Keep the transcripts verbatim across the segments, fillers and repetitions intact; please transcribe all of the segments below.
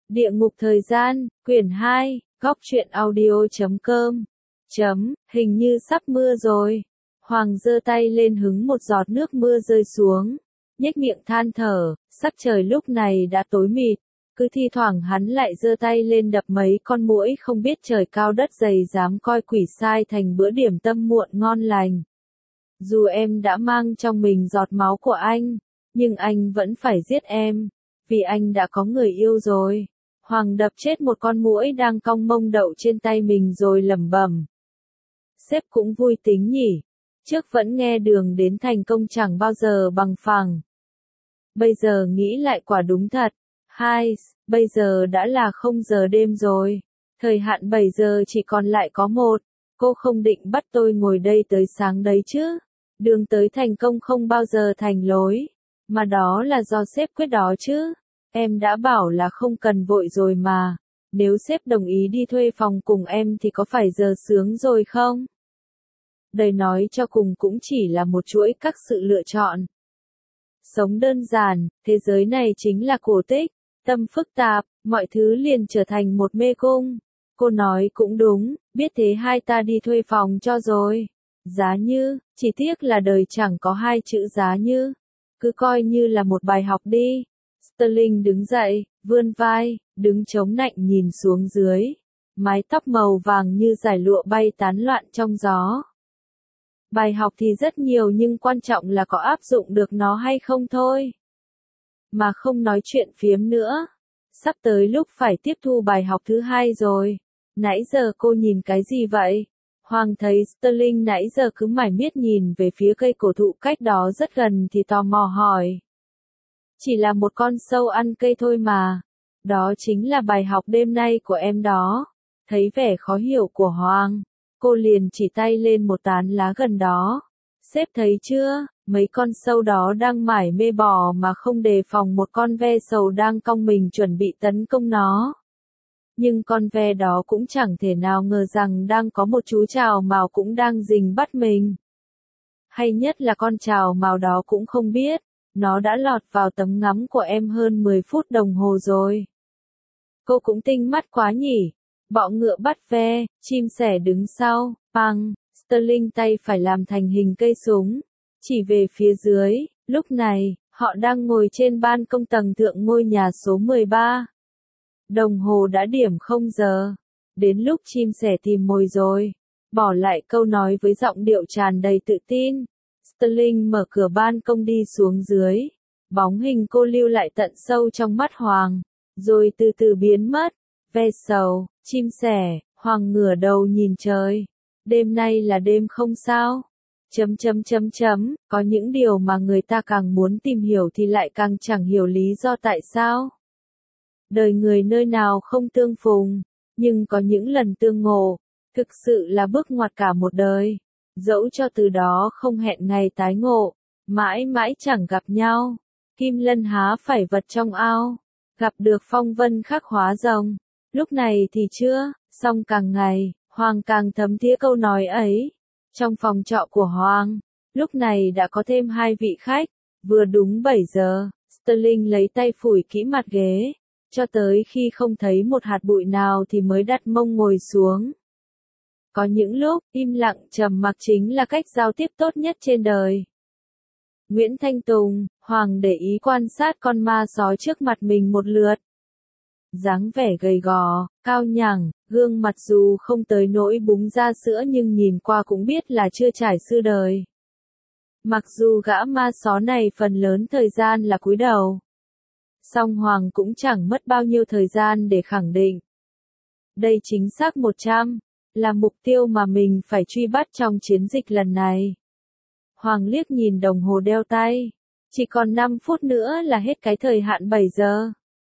Địa ngục thời gian, quyển hai, góc truyện audio chấm com. Chấm, hình như sắp mưa rồi. Hoàng giơ tay lên hứng một giọt nước mưa rơi xuống. Nhếch miệng than thở, sắc trời lúc này đã tối mịt. Cứ thi thoảng hắn lại giơ tay lên đập mấy con muỗi không biết trời cao đất dày dám coi quỷ sai thành bữa điểm tâm muộn ngon lành. Dù em đã mang trong mình giọt máu của anh, nhưng anh vẫn phải giết em, vì anh đã có người yêu rồi. Hoàng đập chết một con muỗi đang cong mông đậu trên tay mình rồi lẩm bẩm. Sếp cũng vui tính nhỉ. Trước vẫn nghe đường đến thành công chẳng bao giờ bằng phẳng. Bây giờ nghĩ lại quả đúng thật. Hai, bây giờ đã là không giờ đêm rồi. Thời hạn bảy giờ chỉ còn lại có một. Cô không định bắt tôi ngồi đây tới sáng đấy chứ. Đường tới thành công không bao giờ thành lối. Mà đó là do sếp quyết đó chứ. Em đã bảo là không cần vội rồi mà. Nếu sếp đồng ý đi thuê phòng cùng em thì có phải giờ sướng rồi không? Đời nói cho cùng cũng chỉ là một chuỗi các sự lựa chọn. Sống đơn giản, thế giới này chính là cổ tích. Tâm phức tạp, mọi thứ liền trở thành một mê cung. Cô nói cũng đúng, biết thế hai ta đi thuê phòng cho rồi. Giá như, chỉ tiếc là đời chẳng có hai chữ giá như. Cứ coi như là một bài học đi. Sterling đứng dậy, vươn vai, đứng chống nạnh nhìn xuống dưới. Mái tóc màu vàng như dải lụa bay tán loạn trong gió. Bài học thì rất nhiều nhưng quan trọng là có áp dụng được nó hay không thôi. Mà không nói chuyện phiếm nữa. Sắp tới lúc phải tiếp thu bài học thứ hai rồi. Nãy giờ cô nhìn cái gì vậy? Hoàng thấy Sterling nãy giờ cứ mải miết nhìn về phía cây cổ thụ cách đó rất gần thì tò mò hỏi. Chỉ là một con sâu ăn cây thôi mà. Đó chính là bài học đêm nay của em đó. Thấy vẻ khó hiểu của Hoàng. Cô liền chỉ tay lên một tán lá gần đó. Sếp thấy chưa, mấy con sâu đó đang mải mê bò mà không đề phòng một con ve sầu đang cong mình chuẩn bị tấn công nó. Nhưng con ve đó cũng chẳng thể nào ngờ rằng đang có một chú trào mào cũng đang rình bắt mình. Hay nhất là con trào mào đó cũng không biết, nó đã lọt vào tấm ngắm của em hơn mười phút đồng hồ rồi. Cô cũng tinh mắt quá nhỉ. Bọ ngựa bắt ve, chim sẻ đứng sau, păng, Sterling tay phải làm thành hình cây súng, chỉ về phía dưới. Lúc này, họ đang ngồi trên ban công tầng thượng ngôi nhà số mười ba. Đồng hồ đã điểm không giờ. Đến lúc chim sẻ tìm mồi rồi. Bỏ lại câu nói với giọng điệu tràn đầy tự tin. Sterling mở cửa ban công đi xuống dưới. Bóng hình cô lưu lại tận sâu trong mắt Hoàng. Rồi từ từ biến mất. Ve sầu, chim sẻ, Hoàng ngửa đầu nhìn trời. Đêm nay là đêm không sao? Chấm chấm chấm chấm, có những điều mà người ta càng muốn tìm hiểu thì lại càng chẳng hiểu lý do tại sao. Đời người nơi nào không tương phùng, nhưng có những lần tương ngộ, thực sự là bước ngoặt cả một đời. Dẫu cho từ đó không hẹn ngày tái ngộ, mãi mãi chẳng gặp nhau. Kim lân há phải vật trong ao, gặp được phong vân khắc hóa rồng. Lúc này thì chưa, song càng ngày, Hoàng càng thấm thía câu nói ấy. Trong phòng trọ của Hoàng, lúc này đã có thêm hai vị khách, vừa đúng bảy giờ, Sterling lấy tay phủi kỹ mặt ghế, cho tới khi không thấy một hạt bụi nào thì mới đặt mông ngồi xuống. Có những lúc, im lặng trầm mặc chính là cách giao tiếp tốt nhất trên đời. Nguyễn Thanh Tùng, Hoàng để ý quan sát con ma sói trước mặt mình một lượt. Dáng vẻ gầy gò, cao nhẳng, gương mặt dù không tới nỗi búng ra sữa nhưng nhìn qua cũng biết là chưa trải sư đời. Mặc dù gã ma só này phần lớn thời gian là cúi đầu. Song Hoàng cũng chẳng mất bao nhiêu thời gian để khẳng định. Đây chính xác một trăm, là mục tiêu mà mình phải truy bắt trong chiến dịch lần này. Hoàng liếc nhìn đồng hồ đeo tay. Chỉ còn năm phút nữa là hết cái thời hạn bảy giờ.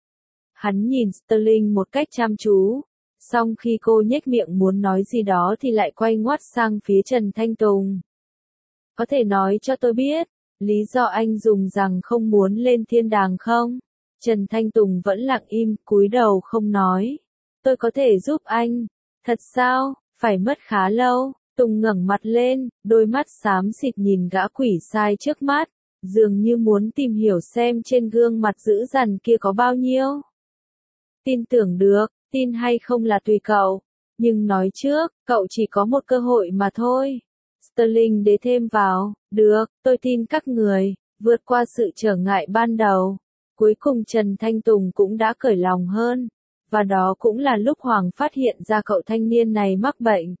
Hắn nhìn Sterling một cách chăm chú. Xong khi cô nhếch miệng muốn nói gì đó thì lại quay ngoắt sang phía Trần Thanh Tùng. Có thể nói cho tôi biết, lý do anh dùng rằng không muốn lên thiên đàng không? Trần Thanh Tùng vẫn lặng im, cúi đầu không nói. Tôi có thể giúp anh. Thật sao? Phải mất khá lâu. Tùng ngẩng mặt lên, đôi mắt xám xịt nhìn gã quỷ sai trước mắt, dường như muốn tìm hiểu xem trên gương mặt dữ dằn kia có bao nhiêu Tin tưởng được, tin hay không là tùy cậu. Nhưng nói trước, cậu chỉ có một cơ hội mà thôi. Sterling đế thêm vào, được, tôi tin các người, vượt qua sự trở ngại ban đầu. Cuối cùng Trần Thanh Tùng cũng đã cởi lòng hơn. Và đó cũng là lúc Hoàng phát hiện ra cậu thanh niên này mắc bệnh.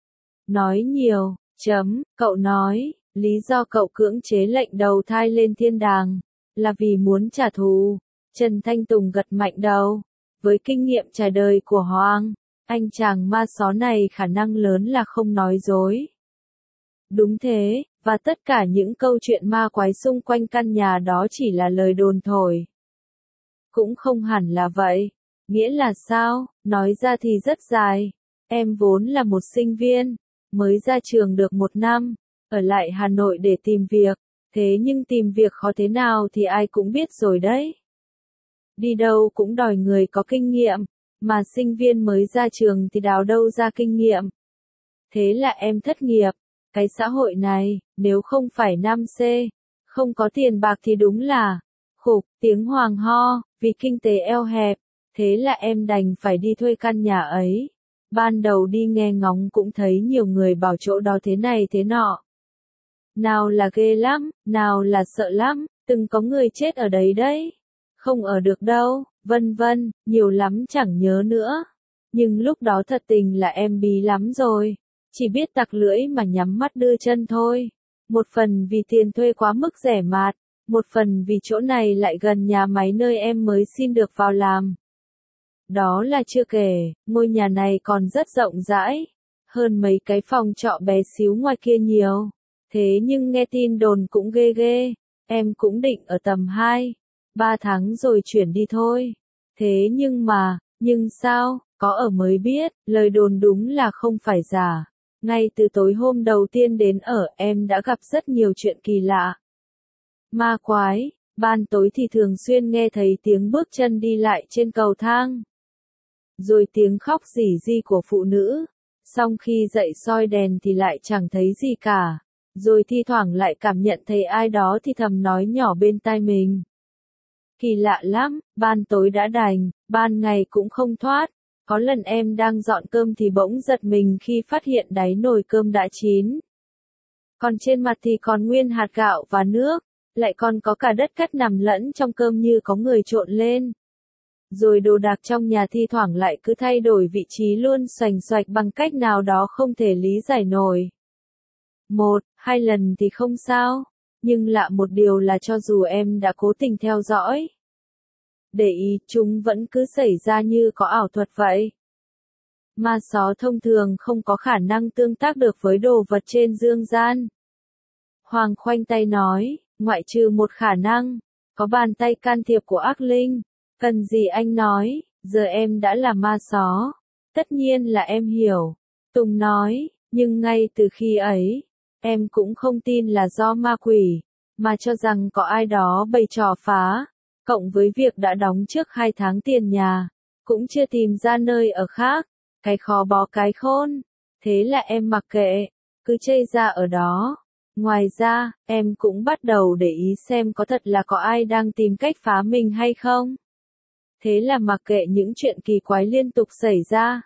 Nói nhiều, chấm, cậu nói, lý do cậu cưỡng chế lệnh đầu thai lên thiên đàng, là vì muốn trả thù. Trần Thanh Tùng gật mạnh đầu. Với kinh nghiệm trải đời của Hoàng, anh chàng ma só này khả năng lớn là không nói dối. Đúng thế, và tất cả những câu chuyện ma quái xung quanh căn nhà đó chỉ là lời đồn thổi. Cũng không hẳn là vậy. Nghĩa là sao? Nói ra thì rất dài. Em vốn là một sinh viên, mới ra trường được một năm, ở lại Hà Nội để tìm việc. Thế nhưng tìm việc khó thế nào thì ai cũng biết rồi đấy. Đi đâu cũng đòi người có kinh nghiệm, mà sinh viên mới ra trường thì đào đâu ra kinh nghiệm. Thế là em thất nghiệp. Cái xã hội này, nếu không phải năm C, không có tiền bạc thì đúng là khục, tiếng Hoàng ho, vì kinh tế eo hẹp. Thế là em đành phải đi thuê căn nhà ấy. Ban đầu đi nghe ngóng cũng thấy nhiều người bảo chỗ đó thế này thế nọ. Nào là ghê lắm, nào là sợ lắm, từng có người chết ở đấy đấy. Không ở được đâu, vân vân, nhiều lắm chẳng nhớ nữa. Nhưng lúc đó thật tình là em bí lắm rồi. Chỉ biết tặc lưỡi mà nhắm mắt đưa chân thôi. Một phần vì tiền thuê quá mức rẻ mạt, một phần vì chỗ này lại gần nhà máy nơi em mới xin được vào làm. Đó là chưa kể, ngôi nhà này còn rất rộng rãi, hơn mấy cái phòng trọ bé xíu ngoài kia nhiều. Thế nhưng nghe tin đồn cũng ghê ghê, em cũng định ở tầm hai, ba tháng rồi chuyển đi thôi. Thế nhưng mà, nhưng sao, có ở mới biết, lời đồn đúng là không phải giả. Ngay từ tối hôm đầu tiên đến ở em đã gặp rất nhiều chuyện kỳ lạ. Ma quái, ban tối thì thường xuyên nghe thấy tiếng bước chân đi lại trên cầu thang. Rồi tiếng khóc rỉ ri của phụ nữ. Xong khi dậy soi đèn thì lại chẳng thấy gì cả. Rồi thi thoảng lại cảm nhận thấy ai đó thì thầm nói nhỏ bên tai mình. Kỳ lạ lắm, ban tối đã đành, ban ngày cũng không thoát. Có lần em đang dọn cơm thì bỗng giật mình khi phát hiện đáy nồi cơm đã chín. Còn trên mặt thì còn nguyên hạt gạo và nước, lại còn có cả đất cát nằm lẫn trong cơm như có người trộn lên. Rồi đồ đạc trong nhà thi thoảng lại cứ thay đổi vị trí luôn xoành xoạch bằng cách nào đó không thể lý giải nổi. Một, hai lần thì không sao, nhưng lạ một điều là cho dù em đã cố tình theo dõi, để ý, chúng vẫn cứ xảy ra như có ảo thuật vậy. Ma só thông thường không có khả năng tương tác được với đồ vật trên dương gian. Hoàng khoanh tay nói, ngoại trừ một khả năng, có bàn tay can thiệp của ác linh. Cần gì anh nói, giờ em đã là ma só. Tất nhiên là em hiểu. Tùng nói, nhưng ngay từ khi ấy, em cũng không tin là do ma quỷ, mà cho rằng có ai đó bày trò phá. Cộng với việc đã đóng trước hai tháng tiền nhà, cũng chưa tìm ra nơi ở khác, cái khó bó cái khôn. Thế là em mặc kệ, cứ chây ra ở đó. Ngoài ra, em cũng bắt đầu để ý xem có thật là có ai đang tìm cách phá mình hay không. Thế là mặc kệ những chuyện kỳ quái liên tục xảy ra,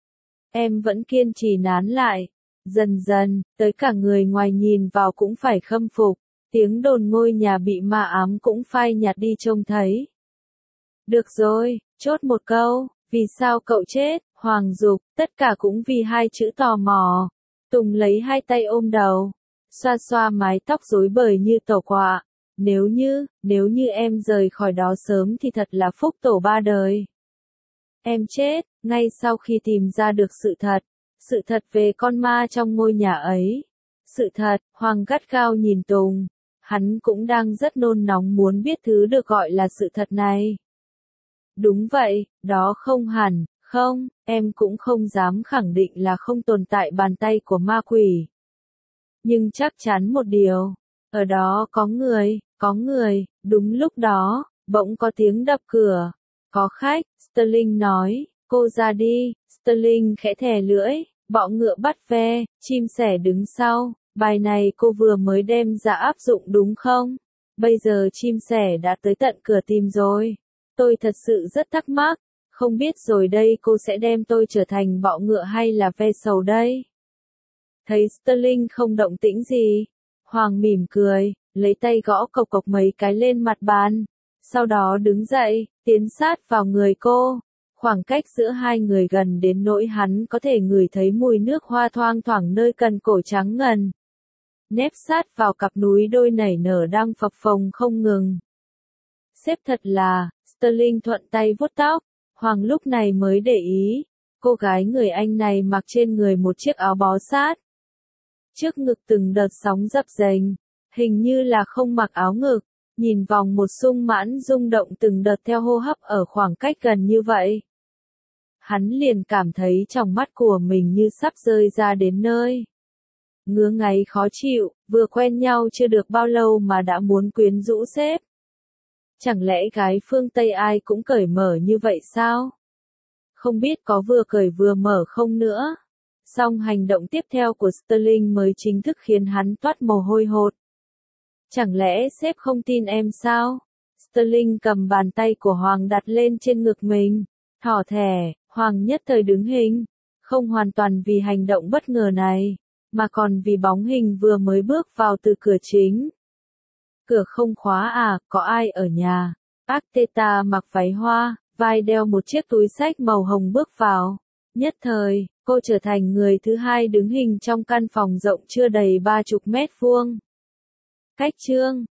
em vẫn kiên trì nán lại. Dần dần, tới cả người ngoài nhìn vào cũng phải khâm phục. Tiếng đồn ngôi nhà bị ma ám cũng phai nhạt đi trông thấy. Được rồi, chốt một câu, vì sao cậu chết, Hoàng dục, tất cả cũng vì hai chữ tò mò. Tùng lấy hai tay ôm đầu, xoa xoa mái tóc rối bời như tổ quạ. Nếu như, nếu như em rời khỏi đó sớm thì thật là phúc tổ ba đời. Em chết, ngay sau khi tìm ra được sự thật, sự thật về con ma trong ngôi nhà ấy. Sự thật, Hoàng gắt gao nhìn Tùng. Hắn cũng đang rất nôn nóng muốn biết thứ được gọi là sự thật này. Đúng vậy, đó không hẳn, không, em cũng không dám khẳng định là không tồn tại bàn tay của ma quỷ. Nhưng chắc chắn một điều, ở đó có người, có người, đúng lúc đó, bỗng có tiếng đập cửa. Có khách, Sterling nói, cô ra đi. Sterling khẽ thè lưỡi, bọ ngựa bắt ve, chim sẻ đứng sau. Bài này cô vừa mới đem ra áp dụng đúng không? Bây giờ chim sẻ đã tới tận cửa tìm rồi. Tôi thật sự rất thắc mắc, Không biết rồi đây cô sẽ đem tôi trở thành bọ ngựa hay là ve sầu đây? Thấy Sterling không động tĩnh gì, Hoàng mỉm cười, lấy tay gõ cộc cộc mấy cái lên mặt bàn, sau đó đứng dậy, tiến sát vào người cô. Khoảng cách giữa hai người gần đến nỗi hắn có thể ngửi thấy mùi nước hoa thoang thoảng nơi cần cổ trắng ngần. Nép sát vào cặp núi đôi nảy nở đang phập phồng không ngừng. Sếp thật là, Sterling thuận tay vuốt tóc, Hoàng lúc này mới để ý, cô gái người Anh này mặc trên người một chiếc áo bó sát. Trước ngực từng đợt sóng dập dềnh, hình như là không mặc áo ngực, nhìn vòng một sung mãn rung động từng đợt theo hô hấp ở khoảng cách gần như vậy. Hắn liền cảm thấy trong mắt của mình như sắp rơi ra đến nơi. Ngứa ngáy khó chịu, vừa quen nhau chưa được bao lâu mà đã muốn quyến rũ sếp. Chẳng lẽ gái phương Tây ai cũng cởi mở như vậy sao? Không biết có vừa cởi vừa mở không nữa. Song hành động tiếp theo của Sterling mới chính thức khiến hắn toát mồ hôi hột. Chẳng lẽ sếp không tin em sao? Sterling cầm bàn tay của Hoàng đặt lên trên ngực mình, thỏ thẻ, Hoàng nhất thời đứng hình, không hoàn toàn vì hành động bất ngờ này, mà còn vì bóng hình vừa mới bước vào từ cửa chính. Cửa không khóa à, có ai ở nhà? Arteta mặc váy hoa, vai đeo một chiếc túi xách màu hồng bước vào. Nhất thời, cô trở thành người thứ hai đứng hình trong căn phòng rộng chưa đầy ba chục mét vuông. Cách chương